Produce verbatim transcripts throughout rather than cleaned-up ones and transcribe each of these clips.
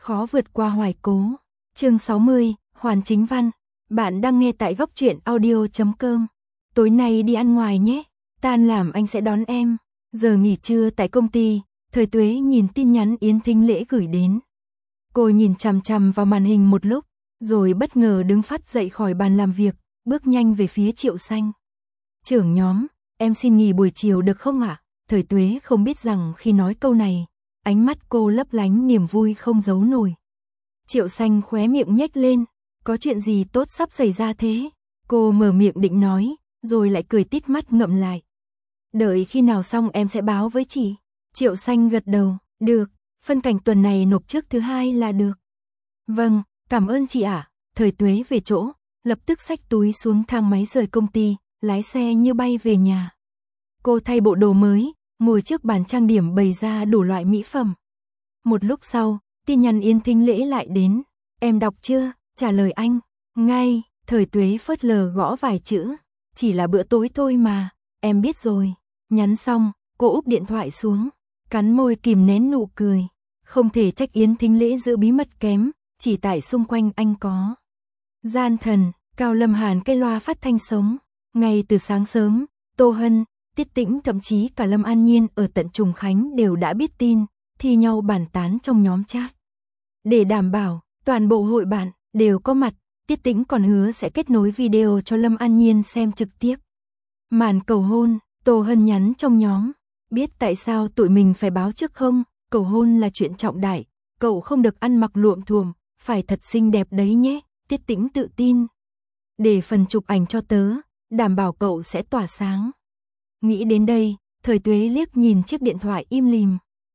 khó vượt qua hoài cố. Chương sáu mươi, Hoàn Chính Văn. Bạn đang nghe tại góc truyện audio chấm com. Tối nay đi ăn ngoài nhé, tan làm anh sẽ đón em. Giờ nghỉ trưa tại công ty, Thời Tuế nhìn tin nhắn Yến Thính Lễ gửi đến. Cô nhìn chằm chằm vào màn hình một lúc, rồi bất ngờ đứng phắt dậy khỏi bàn làm việc, bước nhanh về phía Triệu Xanh. Trưởng nhóm, em xin nghỉ buổi chiều được không ạ? Thời Tuế không biết rằng khi nói câu này, ánh mắt cô lấp lánh niềm vui không giấu nổi. Triệu Xanh khóe miệng nhếch lên, có chuyện gì tốt sắp xảy ra thế? Cô mở miệng định nói, rồi lại cười tít mắt ngậm lại. Đợi khi nào xong em sẽ báo với chị. Triệu Xanh gật đầu, được, phân cảnh tuần này nộp trước thứ hai là được. Vâng, cảm ơn chị ạ. Thời Tuế về chỗ, lập tức xách túi xuống thang máy rời công ty, lái xe như bay về nhà. Cô thay bộ đồ mới, ngồi trước bàn trang điểm bày ra đủ loại mỹ phẩm. Một lúc sau, tin nhắn Yến Thính Lễ lại đến. Em đọc chưa? Trả lời anh. Ngay, Thời Tuế phớt lờ gõ vài chữ. Chỉ là bữa tối thôi mà, em biết rồi. Nhắn xong, cô úp điện thoại xuống, cắn môi kìm nén nụ cười. Không thể trách Yến Thính Lễ giữ bí mật kém, chỉ tại xung quanh anh có gian thần. Cao Lâm Hàn cây loa phát thanh sống. Ngay từ sáng sớm, Tô Hân, Tiết Tĩnh thậm chí cả Lâm An Nhiên ở tận Trùng Khánh đều đã biết tin, thi nhau bàn tán trong nhóm chat. Để đảm bảo, toàn bộ hội bạn đều có mặt, Tiết Tĩnh còn hứa sẽ kết nối video cho Lâm An Nhiên xem trực tiếp. Màn cầu hôn, Tô Hân nhắn trong nhóm. Biết tại sao tụi mình phải báo trước không? Cầu hôn là chuyện trọng đại, cậu không được ăn mặc luộm thuộm, phải thật xinh đẹp đấy nhé, Tiết Tĩnh tự tin. Để phần chụp ảnh cho tớ, đảm bảo cậu sẽ tỏa sáng. Nghĩ đến đây, Thời Tuế liếc nhìn chiếc điện thoại im lìm,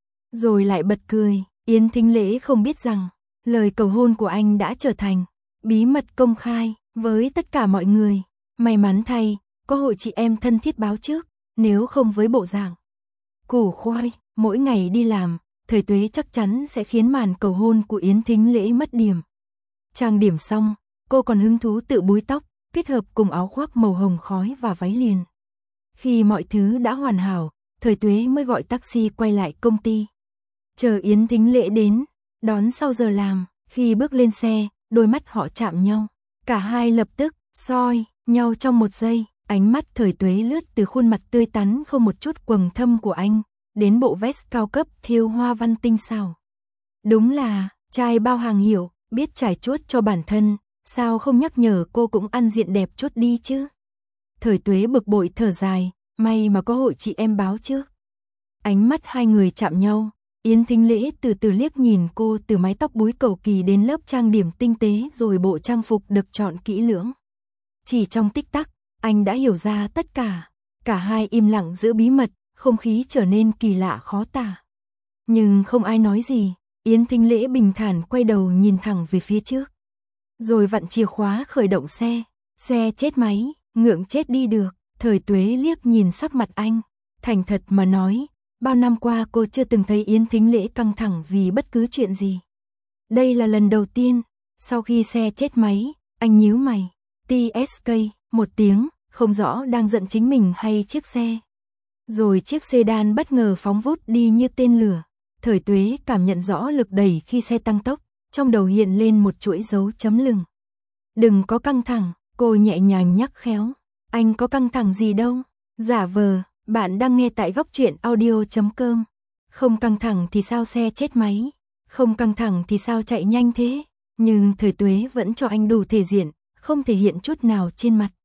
rồi lại bật cười. Yến Thính Lễ không biết rằng, lời cầu hôn của anh đã trở thành bí mật công khai với tất cả mọi người. May mắn thay, có hội chị em thân thiết báo trước, nếu không với bộ dạng củ khoai, mỗi ngày đi làm, Thời Tuế chắc chắn sẽ khiến màn cầu hôn của Yến Thính Lễ mất điểm. Trang điểm xong, cô còn hứng thú tự búi tóc, kết hợp cùng áo khoác màu hồng khói và váy liền. Khi mọi thứ đã hoàn hảo, Thời Tuế mới gọi taxi quay lại công ty. Chờ Yến Thính Lễ đến, đón sau giờ làm, khi bước lên xe, đôi mắt họ chạm nhau. Cả hai lập tức soi nhau trong một giây, ánh mắt Thời Tuế lướt từ khuôn mặt tươi tắn không một chút quầng thâm của anh, đến bộ vest cao cấp thêu hoa văn tinh xảo. Đúng là trai bao hàng hiệu, biết trải chuốt cho bản thân, sao không nhắc nhở cô cũng ăn diện đẹp chút đi chứ. Thời Tuế bực bội thở dài, may mà có hội chị em báo trước. Ánh mắt hai người chạm nhau, Yến Thính Lễ từ từ liếc nhìn cô từ mái tóc búi cầu kỳ đến lớp trang điểm tinh tế rồi bộ trang phục được chọn kỹ lưỡng. Chỉ trong tích tắc, anh đã hiểu ra tất cả. Cả hai im lặng giữ bí mật, không khí trở nên kỳ lạ khó tả. Nhưng không ai nói gì, Yến Thính Lễ bình thản quay đầu nhìn thẳng về phía trước. Rồi vặn chìa khóa khởi động xe, xe chết máy, ngượng chết đi được. Thời Tuế liếc nhìn sắc mặt anh, thành thật mà nói, bao năm qua cô chưa từng thấy Yến Thính Lễ căng thẳng vì bất cứ chuyện gì. Đây là lần đầu tiên, sau khi xe chết máy, anh nhíu mày, tê ét ca, một tiếng, không rõ đang giận chính mình hay chiếc xe. Rồi chiếc sedan bất ngờ phóng vút đi như tên lửa. Thời Tuế cảm nhận rõ lực đẩy khi xe tăng tốc, trong đầu hiện lên một chuỗi dấu chấm lưng. Đừng có căng thẳng, cô nhẹ nhàng nhắc khéo. Anh có căng thẳng gì đâu. Giả vờ, bạn đang nghe tại góc truyện audio chấm com. Không căng thẳng thì sao xe chết máy? Không căng thẳng thì sao chạy nhanh thế? Nhưng Thời Tuế vẫn cho anh đủ thể diện, không thể hiện chút nào trên mặt.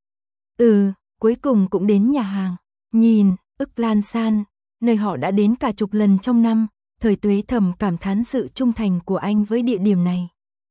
Ừ, cuối cùng cũng đến nhà hàng. Nhìn, ức lan san, nơi họ đã đến cả chục lần trong năm, Thời Tuế thầm cảm thán sự trung thành của anh với địa điểm này.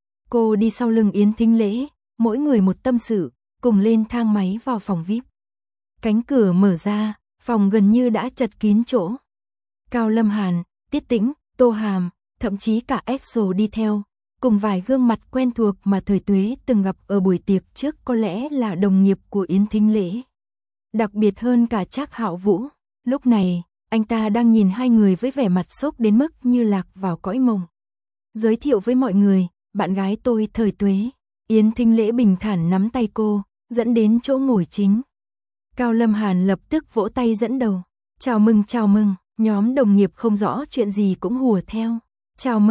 Cô đi sau lưng Yến Thính Lễ, mỗi người một tâm sự, cùng lên thang máy vào phòng vi ai pi. Cánh cửa mở ra, phòng gần như đã chật kín chỗ. Cao Lâm Hàn, Tiết Tĩnh, Tô Hàm, thậm chí cả EXO đi theo, cùng vài gương mặt quen thuộc mà Thời Tuế từng gặp ở buổi tiệc trước có lẽ là đồng nghiệp của Yến Thính Lễ. Đặc biệt hơn cả Trác Hạo Vũ, lúc này, anh ta đang nhìn hai người với vẻ mặt sốc đến mức như lạc vào cõi mộng. Giới thiệu với mọi người, bạn gái tôi Thời Tuế. Yến Thính Lễ bình thản nắm tay cô, dẫn đến chỗ ngồi chính. Cao Lâm Hàn lập tức vỗ tay dẫn đầu. Chào mừng chào mừng, nhóm đồng nghiệp không rõ chuyện gì cũng hùa theo. Chào mừng,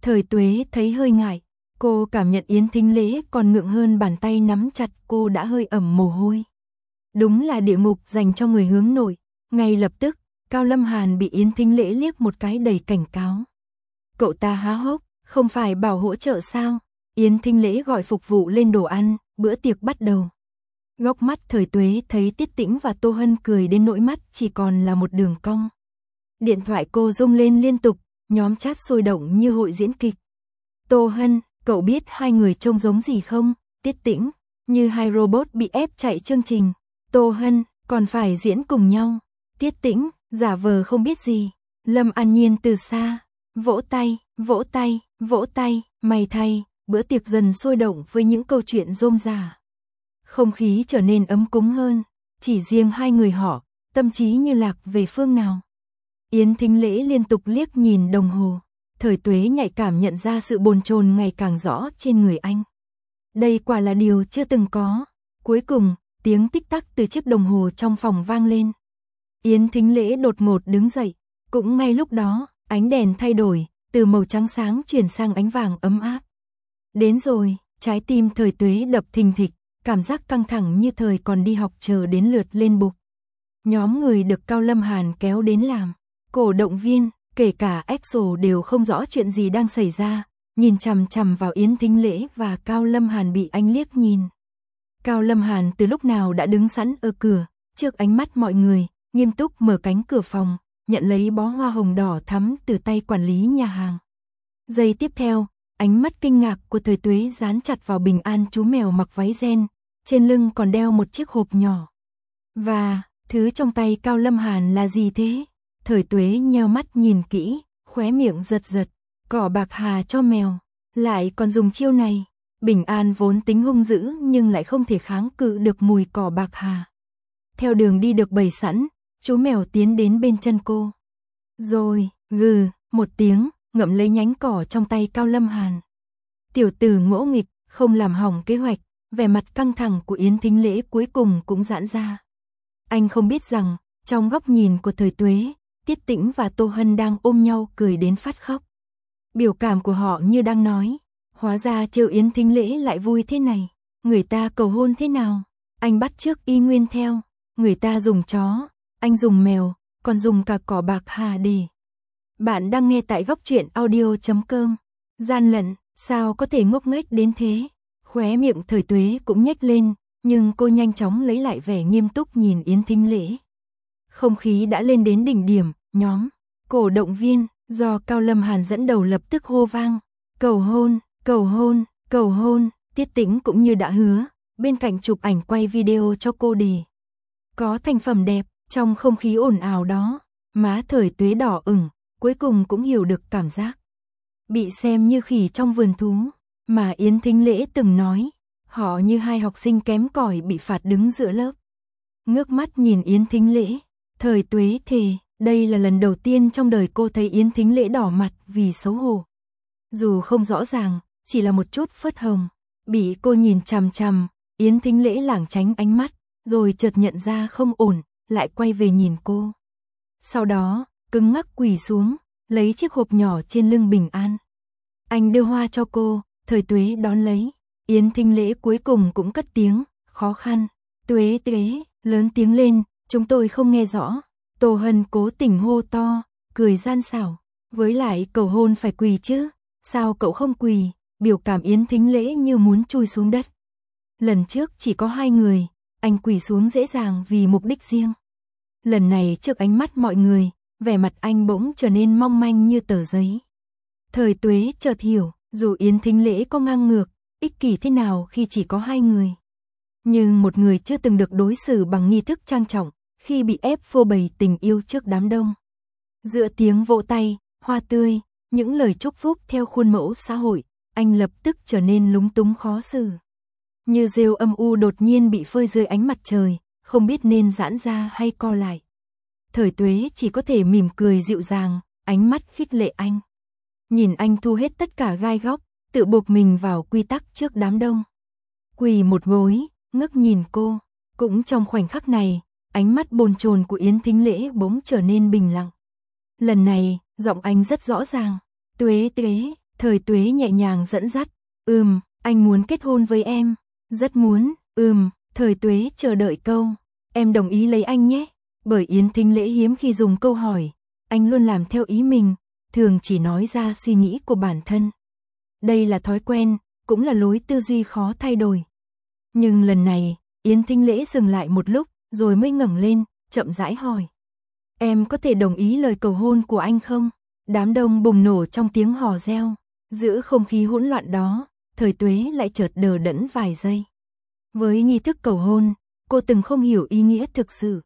Thời Tuế thấy hơi ngại, cô cảm nhận Yến Thính Lễ còn ngượng hơn bàn tay nắm chặt cô đã hơi ẩm mồ hôi. Đúng là địa ngục dành cho người hướng nội, ngay lập tức, Cao Lâm Hàn bị Yến Thính Lễ liếc một cái đầy cảnh cáo. Cậu ta há hốc, không phải bảo hỗ trợ sao? Yến Thính Lễ gọi phục vụ lên đồ ăn, bữa tiệc bắt đầu. Góc mắt Thời Tuế thấy Tiết Tĩnh và Tô Hân cười đến nỗi mắt chỉ còn là một đường cong. Điện thoại cô rung lên liên tục, nhóm chat sôi động như hội diễn kịch. Tô Hân, cậu biết hai người trông giống gì không? Tiết Tĩnh, như hai robot bị ép chạy chương trình. Tô Hân, còn phải diễn cùng nhau. Tiết Tĩnh, giả vờ không biết gì. Lâm An Nhiên từ xa, vỗ tay, vỗ tay, vỗ tay, may thay, bữa tiệc dần sôi động với những câu chuyện rôm rả. Không khí trở nên ấm cúng hơn, chỉ riêng hai người họ, tâm trí như lạc về phương nào. Yến Thính Lễ liên tục liếc nhìn đồng hồ, Thời Tuế nhạy cảm nhận ra sự bồn chồn ngày càng rõ trên người anh. Đây quả là điều chưa từng có. Cuối cùng, tiếng tích tắc từ chiếc đồng hồ trong phòng vang lên. Yến Thính Lễ đột ngột đứng dậy, cũng ngay lúc đó, ánh đèn thay đổi, từ màu trắng sáng chuyển sang ánh vàng ấm áp. Đến rồi, trái tim Thời Tuế đập thình thịch, cảm giác căng thẳng như thời còn đi học chờ đến lượt lên bục. Nhóm người được Cao Lâm Hàn kéo đến làm cổ động viên, kể cả e ích o đều không rõ chuyện gì đang xảy ra, nhìn chằm chằm vào Yến Thính Lễ và Cao Lâm Hàn bị anh liếc nhìn. Cao Lâm Hàn từ lúc nào đã đứng sẵn ở cửa, trước ánh mắt mọi người, nghiêm túc mở cánh cửa phòng, nhận lấy bó hoa hồng đỏ thắm từ tay quản lý nhà hàng. Giây tiếp theo, ánh mắt kinh ngạc của Thời Tuế dán chặt vào Bình An chú mèo mặc váy ren, trên lưng còn đeo một chiếc hộp nhỏ. Và, thứ trong tay Cao Lâm Hàn là gì thế? Thời Tuế nheo mắt nhìn kỹ, khóe miệng giật giật, cỏ bạc hà cho mèo, lại còn dùng chiêu này. Bình An vốn tính hung dữ nhưng lại không thể kháng cự được mùi cỏ bạc hà. Theo đường đi được bày sẵn, chú mèo tiến đến bên chân cô. Rồi, gừ, một tiếng, ngậm lấy nhánh cỏ trong tay Cao Lâm Hàn. Tiểu tử ngỗ nghịch, không làm hỏng kế hoạch, vẻ mặt căng thẳng của Yến Thính Lễ cuối cùng cũng giãn ra. Anh không biết rằng, trong góc nhìn của Thời Tuế, Tiết Tĩnh và Tô Hân đang ôm nhau cười đến phát khóc. Biểu cảm của họ như đang nói, hóa ra trêu Yến Thính Lễ lại vui thế này, người ta cầu hôn thế nào, anh bắt chước y nguyên theo, người ta dùng chó, anh dùng mèo, còn dùng cả cỏ bạc hà để. Bạn đang nghe tại góc truyện audio chấm com. Gian lận, sao có thể ngốc nghếch đến thế? Khóe miệng Thời Tuế cũng nhếch lên, nhưng cô nhanh chóng lấy lại vẻ nghiêm túc nhìn Yến Thính Lễ. Không khí đã lên đến đỉnh điểm, nhóm cổ động viên do Cao Lâm Hàn dẫn đầu lập tức hô vang, cầu hôn, cầu hôn, cầu hôn. Tiết Tĩnh cũng như đã hứa, bên cạnh chụp ảnh quay video cho cô để có thành phẩm đẹp. Trong không khí ồn ào đó, má Thời Tuế đỏ ửng, cuối cùng cũng hiểu được cảm giác bị xem như khỉ trong vườn thú mà Yến Thính Lễ từng nói, họ như hai học sinh kém cỏi bị phạt đứng giữa lớp. Ngước mắt nhìn Yến Thính Lễ, Thời Tuế thề, đây là lần đầu tiên trong đời cô thấy Yến Thính Lễ đỏ mặt vì xấu hổ. Dù không rõ ràng, chỉ là một chút phớt hồng, bị cô nhìn chằm chằm, Yến Thính Lễ lảng tránh ánh mắt, rồi chợt nhận ra không ổn, lại quay về nhìn cô. Sau đó, cứng ngắc quỳ xuống, lấy chiếc hộp nhỏ trên lưng Bình An. Anh đưa hoa cho cô, Thời Tuế đón lấy. Yến Thính Lễ cuối cùng cũng cất tiếng, khó khăn. Tuế Tuế, lớn tiếng lên, chúng tôi không nghe rõ. Tô Hân cố tình hô to, cười gian xảo. Với lại cầu hôn phải quỳ chứ, sao cậu không quỳ? Biểu cảm Yến Thính Lễ như muốn chui xuống đất. Lần trước chỉ có hai người, anh quỳ xuống dễ dàng vì mục đích riêng. Lần này trước ánh mắt mọi người, vẻ mặt anh bỗng trở nên mong manh như tờ giấy. Thời Tuế chợt hiểu, dù Yến Thính Lễ có ngang ngược, ích kỷ thế nào khi chỉ có hai người. Nhưng một người chưa từng được đối xử bằng nghi thức trang trọng, khi bị ép phô bày tình yêu trước đám đông. Giữa tiếng vỗ tay, hoa tươi, những lời chúc phúc theo khuôn mẫu xã hội, anh lập tức trở nên lúng túng khó xử. Như rêu âm u đột nhiên bị phơi dưới ánh mặt trời, không biết nên giãn ra hay co lại. Thời Tuế chỉ có thể mỉm cười dịu dàng, ánh mắt khích lệ anh. Nhìn anh thu hết tất cả gai góc, tự buộc mình vào quy tắc trước đám đông. Quỳ một gối, ngước nhìn cô. Cũng trong khoảnh khắc này, ánh mắt bồn chồn của Yến Thính Lễ bỗng trở nên bình lặng. Lần này, giọng anh rất rõ ràng. Tuế Tuế, Thời Tuế nhẹ nhàng dẫn dắt, ừm, anh muốn kết hôn với em, rất muốn, ừm, Thời Tuế chờ đợi câu, em đồng ý lấy anh nhé, bởi Yến Thính Lễ hiếm khi dùng câu hỏi, anh luôn làm theo ý mình, thường chỉ nói ra suy nghĩ của bản thân. Đây là thói quen, cũng là lối tư duy khó thay đổi. Nhưng lần này, Yến Thính Lễ dừng lại một lúc, rồi mới ngẩng lên, chậm rãi hỏi. Em có thể đồng ý lời cầu hôn của anh không? Đám đông bùng nổ trong tiếng hò reo. Giữa không khí hỗn loạn đó, Thời Tuế lại chợt đờ đẫn vài giây. Với nghi thức cầu hôn, cô từng không hiểu ý nghĩa thực sự.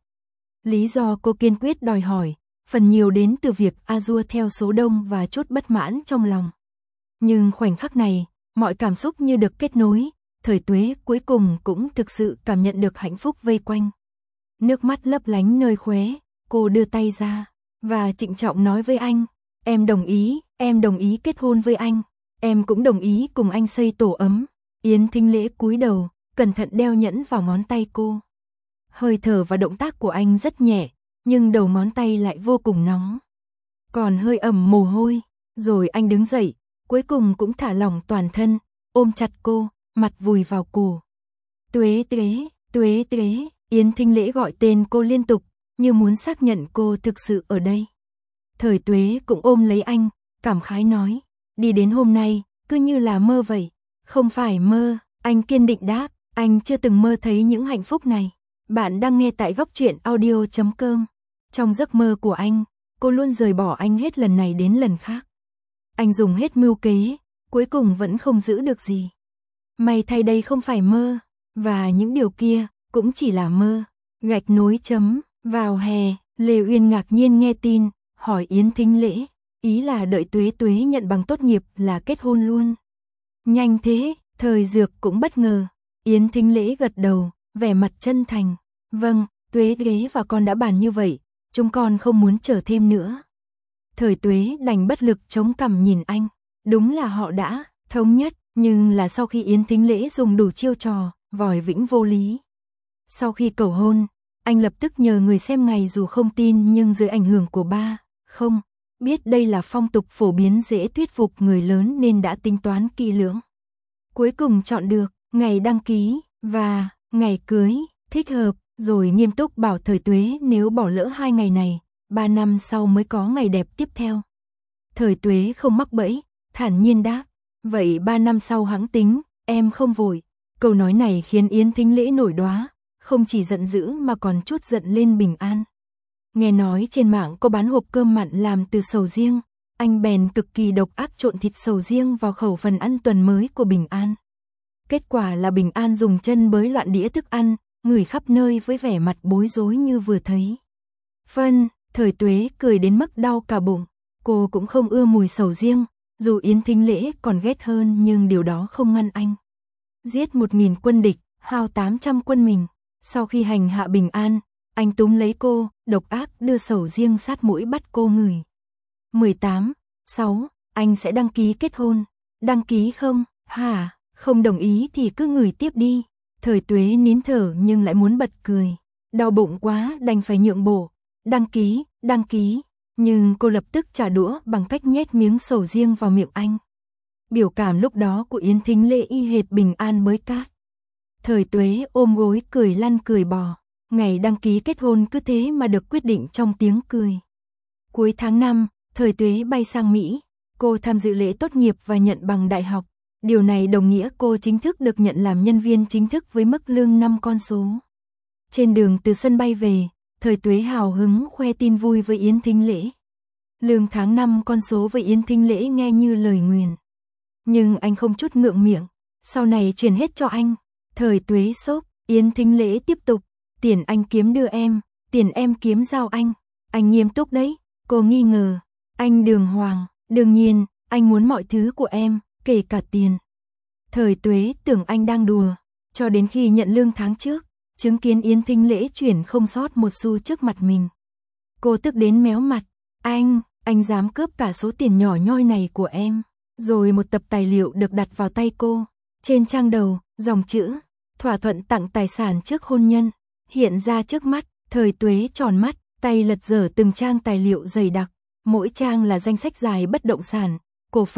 Lý do cô kiên quyết đòi hỏi, phần nhiều đến từ việc A-dua theo số đông và chút bất mãn trong lòng. Nhưng khoảnh khắc này, mọi cảm xúc như được kết nối, Thời Tuế cuối cùng cũng thực sự cảm nhận được hạnh phúc vây quanh. Nước mắt lấp lánh nơi khóe, cô đưa tay ra, và trịnh trọng nói với anh, em đồng ý, em đồng ý kết hôn với anh, em cũng đồng ý cùng anh xây tổ ấm. Yến Thính Lễ cúi đầu, cẩn thận đeo nhẫn vào ngón tay cô. Hơi thở và động tác của anh rất nhẹ, nhưng đầu ngón tay lại vô cùng nóng. Còn hơi ẩm mồ hôi, rồi anh đứng dậy, cuối cùng cũng thả lỏng toàn thân, ôm chặt cô, mặt vùi vào cổ. Tuế Tuế, Tuế Tuế, Yến Thính Lễ gọi tên cô liên tục, như muốn xác nhận cô thực sự ở đây. Thời Tuế cũng ôm lấy anh, cảm khái nói, đi đến hôm nay, cứ như là mơ vậy. Không phải mơ, anh kiên định đáp, anh chưa từng mơ thấy những hạnh phúc này. Bạn đang nghe tại góc truyện audio chấm com. Trong giấc mơ của anh, cô luôn rời bỏ anh hết lần này đến lần khác. Anh dùng hết mưu kế, cuối cùng vẫn không giữ được gì. May thay đây không phải mơ, và những điều kia cũng chỉ là mơ. Gạch nối chấm, vào hè, Lê Uyên ngạc nhiên nghe tin, hỏi Yến Thính Lễ, ý là đợi Tuế Tuế nhận bằng tốt nghiệp là kết hôn luôn. Nhanh thế, Thời Dược cũng bất ngờ. Yến Thính Lễ gật đầu, vẻ mặt chân thành. Vâng, Tuế Tuế và con đã bàn như vậy, chúng con không muốn chờ thêm nữa. Thời Tuế đành bất lực chống cằm nhìn anh. Đúng là họ đã thống nhất, nhưng là sau khi Yến Thính Lễ dùng đủ chiêu trò, vòi vĩnh vô lý. Sau khi cầu hôn, anh lập tức nhờ người xem ngày dù không tin nhưng dưới ảnh hưởng của ba, không, biết đây là phong tục phổ biến dễ thuyết phục người lớn nên đã tính toán kỹ lưỡng. Cuối cùng chọn được ngày đăng ký và ngày cưới thích hợp, rồi nghiêm túc bảo Thời Tuế nếu bỏ lỡ hai ngày này, ba năm sau mới có ngày đẹp tiếp theo. Thời Tuế không mắc bẫy, thản nhiên đáp, vậy ba năm sau hẵng tính, em không vội. Câu nói này khiến Yến Thính Lễ nổi đoá, không chỉ giận dữ mà còn chút giận lên Bình An. Nghe nói trên mạng có bán hộp cơm mặn làm từ sầu riêng, anh bèn cực kỳ độc ác trộn thịt sầu riêng vào khẩu phần ăn tuần mới của Bình An. Kết quả là Bình An dùng chân bới loạn đĩa thức ăn, ngửi khắp nơi với vẻ mặt bối rối như vừa thấy. Phân, Thời Tuế cười đến mức đau cả bụng, cô cũng không ưa mùi sầu riêng, dù Yến Thính Lễ còn ghét hơn nhưng điều đó không ngăn anh. Giết một nghìn quân địch, hao tám trăm quân mình. Sau khi hành hạ Bình An, anh túm lấy cô, độc ác đưa sầu riêng sát mũi bắt cô ngửi. mười tám, sáu, anh sẽ đăng ký kết hôn. Đăng ký không? Hả? Không đồng ý thì cứ ngửi tiếp đi. Thời Tuế nín thở nhưng lại muốn bật cười. Đau bụng quá đành phải nhượng bộ. Đăng ký, đăng ký. Nhưng cô lập tức trả đũa bằng cách nhét miếng sầu riêng vào miệng anh. Biểu cảm lúc đó của Yến Thính Lễ y hệt Bình An bới cát. Thời Tuế ôm gối cười lăn cười bò. Ngày đăng ký kết hôn cứ thế mà được quyết định trong tiếng cười. Cuối tháng năm, Thời Tuế bay sang Mỹ. Cô tham dự lễ tốt nghiệp và nhận bằng đại học. Điều này đồng nghĩa cô chính thức được nhận làm nhân viên chính thức với mức lương năm con số. Trên đường từ sân bay về, Thời Tuế hào hứng khoe tin vui với Yến Thính Lễ. Lương tháng năm con số với Yến Thính Lễ nghe như lời nguyền. Nhưng anh không chút ngượng miệng, sau này chuyển hết cho anh. Thời Tuế sốc, Yến Thính Lễ tiếp tục, tiền anh kiếm đưa em, tiền em kiếm giao anh. Anh nghiêm túc đấy, cô nghi ngờ. Anh đường hoàng, đương nhiên, anh muốn mọi thứ của em, kể cả tiền. Thời Tuế tưởng anh đang đùa, cho đến khi nhận lương tháng trước, chứng kiến Yến Thính Lễ chuyển không sót một xu trước mặt mình. Cô tức đến méo mặt, anh, anh dám cướp cả số tiền nhỏ nhoi này của em. Rồi một tập tài liệu được đặt vào tay cô. Trên trang đầu, dòng chữ, thỏa thuận tặng tài sản trước hôn nhân, hiện ra trước mắt. Thời Tuế tròn mắt, tay lật dở từng trang tài liệu dày đặc. Mỗi trang là danh sách dài bất động sản, cổ phần,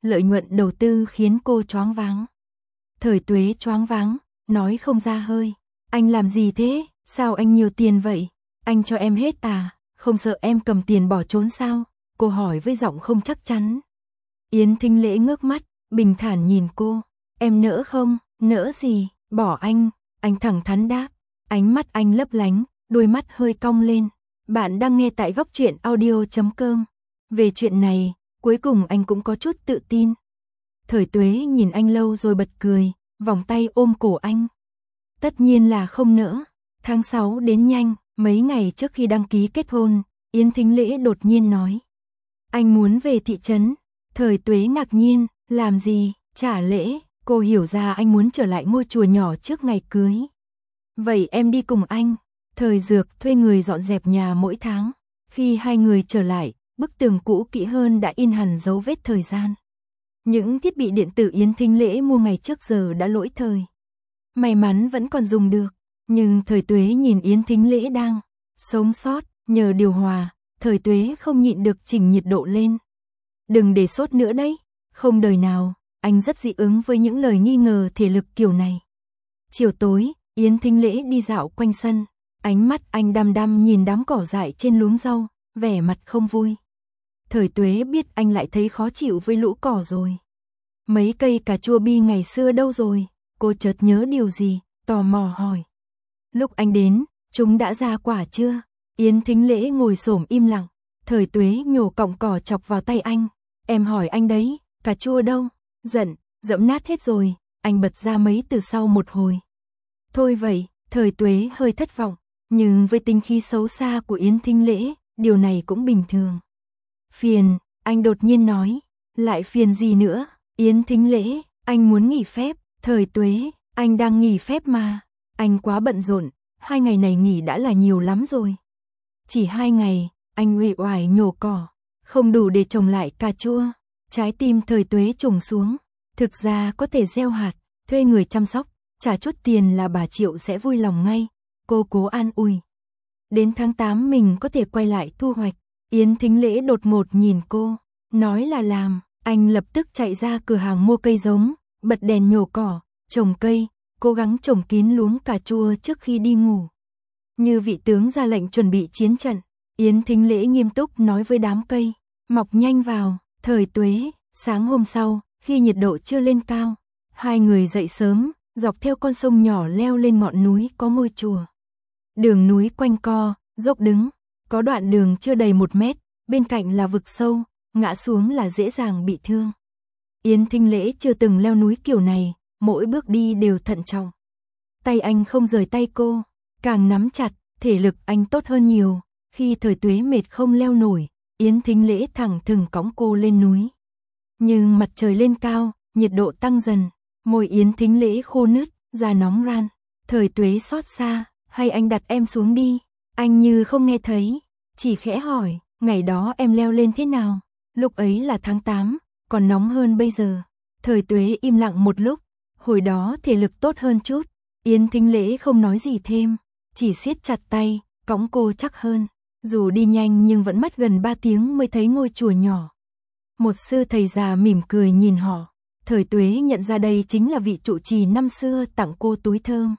lợi nhuận đầu tư khiến cô choáng váng. Thời Tuế choáng váng, nói không ra hơi. Anh làm gì thế, sao anh nhiều tiền vậy? Anh cho em hết à, không sợ em cầm tiền bỏ trốn sao? Cô hỏi với giọng không chắc chắn. Yến Thính Lễ ngước mắt, bình thản nhìn cô. Em nỡ không? Nỡ gì? Bỏ anh. Anh thẳng thắn đáp. Ánh mắt anh lấp lánh, đôi mắt hơi cong lên. Bạn đang nghe tại góc truyện audio chấm com. Về chuyện này, cuối cùng anh cũng có chút tự tin. Thời Tuế nhìn anh lâu rồi bật cười, vòng tay ôm cổ anh. Tất nhiên là không nỡ. Tháng sáu đến nhanh, mấy ngày trước khi đăng ký kết hôn, Yến Thính Lễ đột nhiên nói. Anh muốn về thị trấn. Thời Tuế ngạc nhiên, làm gì, trả lễ. Cô hiểu ra anh muốn trở lại ngôi chùa nhỏ trước ngày cưới. Vậy em đi cùng anh. Thời Dược thuê người dọn dẹp nhà mỗi tháng. Khi hai người trở lại, bức tường cũ kỹ hơn đã in hẳn dấu vết thời gian. Những thiết bị điện tử Yến Thính Lễ mua ngày trước giờ đã lỗi thời. May mắn vẫn còn dùng được. Nhưng Thời Tuế nhìn Yến Thính Lễ đang sống sót, nhờ điều hòa, Thời Tuế không nhịn được chỉnh nhiệt độ lên. Đừng để sốt nữa đấy. Không đời nào, anh rất dị ứng với những lời nghi ngờ thể lực kiểu này. Chiều tối, Yến Thính Lễ đi dạo quanh sân. Ánh mắt anh đăm đăm nhìn đám cỏ dại trên luống rau, vẻ mặt không vui. Thời Tuế biết anh lại thấy khó chịu với lũ cỏ rồi. Mấy cây cà chua bi ngày xưa đâu rồi? Cô chợt nhớ điều gì, tò mò hỏi. Lúc anh đến, chúng đã ra quả chưa? Yến Thính Lễ ngồi xổm im lặng. Thời Tuế nhổ cọng cỏ chọc vào tay anh. Em hỏi anh đấy, cà chua đâu? Giận, dẫm nát hết rồi. Anh bật ra mấy từ sau một hồi. Thôi vậy, Thời Tuế hơi thất vọng. Nhưng với tính khí xấu xa của Yến Thính Lễ, điều này cũng bình thường. Phiền, anh đột nhiên nói. Lại phiền gì nữa? Yến Thính Lễ, anh muốn nghỉ phép. Thời Tuế, anh đang nghỉ phép mà. Anh quá bận rộn, hai ngày này nghỉ đã là nhiều lắm rồi. Chỉ hai ngày, anh uể oải nhổ cỏ, không đủ để trồng lại cà chua. Trái tim Thời Tuế trùng xuống. Thực ra có thể gieo hạt, thuê người chăm sóc, trả chút tiền là bà Triệu sẽ vui lòng ngay. Cô cố an ủi. Đến tháng tám mình có thể quay lại thu hoạch. Yến Thính Lễ đột ngột nhìn cô, nói là làm. Anh lập tức chạy ra cửa hàng mua cây giống, bật đèn nhổ cỏ, trồng cây, cố gắng trồng kín luống cà chua trước khi đi ngủ. Như vị tướng ra lệnh chuẩn bị chiến trận, Yến Thính Lễ nghiêm túc nói với đám cây, mọc nhanh vào. Thời Tuế, sáng hôm sau, khi nhiệt độ chưa lên cao, hai người dậy sớm, dọc theo con sông nhỏ leo lên ngọn núi có ngôi chùa. Đường núi quanh co, dốc đứng, có đoạn đường chưa đầy một mét, bên cạnh là vực sâu, ngã xuống là dễ dàng bị thương. Yến Thính Lễ chưa từng leo núi kiểu này, mỗi bước đi đều thận trọng. Tay anh không rời tay cô, càng nắm chặt, thể lực anh tốt hơn nhiều. Khi Thời Tuế mệt không leo nổi, Yến Thính Lễ thẳng thừng cõng cô lên núi. Nhưng mặt trời lên cao, nhiệt độ tăng dần, môi Yến Thính Lễ khô nứt, da nóng ran. Thời Tuế xót xa, hay anh đặt em xuống đi. Anh như không nghe thấy, chỉ khẽ hỏi, ngày đó em leo lên thế nào? Lúc ấy là tháng tám, còn nóng hơn bây giờ. Thời Tuế im lặng một lúc, hồi đó thể lực tốt hơn chút. Yến Thính Lễ không nói gì thêm, chỉ siết chặt tay, cõng cô chắc hơn. Dù đi nhanh nhưng vẫn mất gần ba tiếng mới thấy ngôi chùa nhỏ. Một sư thầy già mỉm cười nhìn họ. Thời Tuế nhận ra đây chính là vị trụ trì năm xưa tặng cô túi thơm.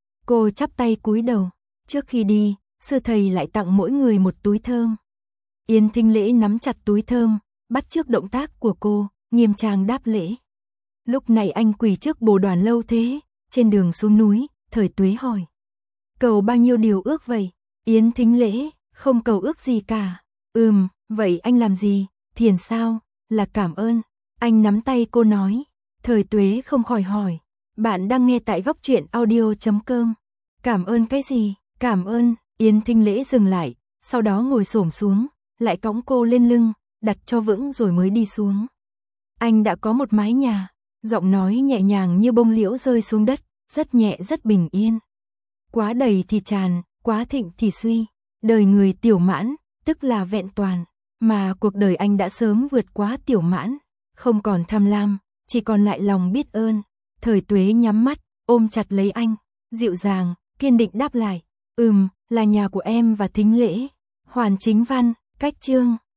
Cô chắp tay cúi đầu. Trước khi đi, sư thầy lại tặng mỗi người một túi thơm. Yến Thính Lễ nắm chặt túi thơm, bắt chước động tác của cô, nghiêm trang đáp lễ. Lúc này anh quỳ trước bồ đoàn lâu thế. Trên đường xuống núi, Thời Tuế hỏi. Cầu bao nhiêu điều ước vậy? Yến Thính Lễ, không cầu ước gì cả. Ừm, vậy anh làm gì? Thiền sao? Là cảm ơn. Anh nắm tay cô nói. Thời Tuế không khỏi hỏi. Bạn đang nghe tại góc truyện audio chấm com. Cảm ơn cái gì? Cảm ơn. Yến Thính Lễ dừng lại, sau đó ngồi xổm xuống, lại cõng cô lên lưng, đặt cho vững rồi mới đi xuống. Anh đã có một mái nhà. Giọng nói nhẹ nhàng như bông liễu rơi xuống đất, rất nhẹ rất bình yên. Quá đầy thì tràn, quá thịnh thì suy. Đời người tiểu mãn, tức là vẹn toàn. Mà cuộc đời anh đã sớm vượt quá tiểu mãn. Không còn tham lam, chỉ còn lại lòng biết ơn. Thời Tuế nhắm mắt, ôm chặt lấy anh, dịu dàng, kiên định đáp lại. Ừm, là nhà của em và Thính Lễ. Hoàn Chính Văn, cách chương.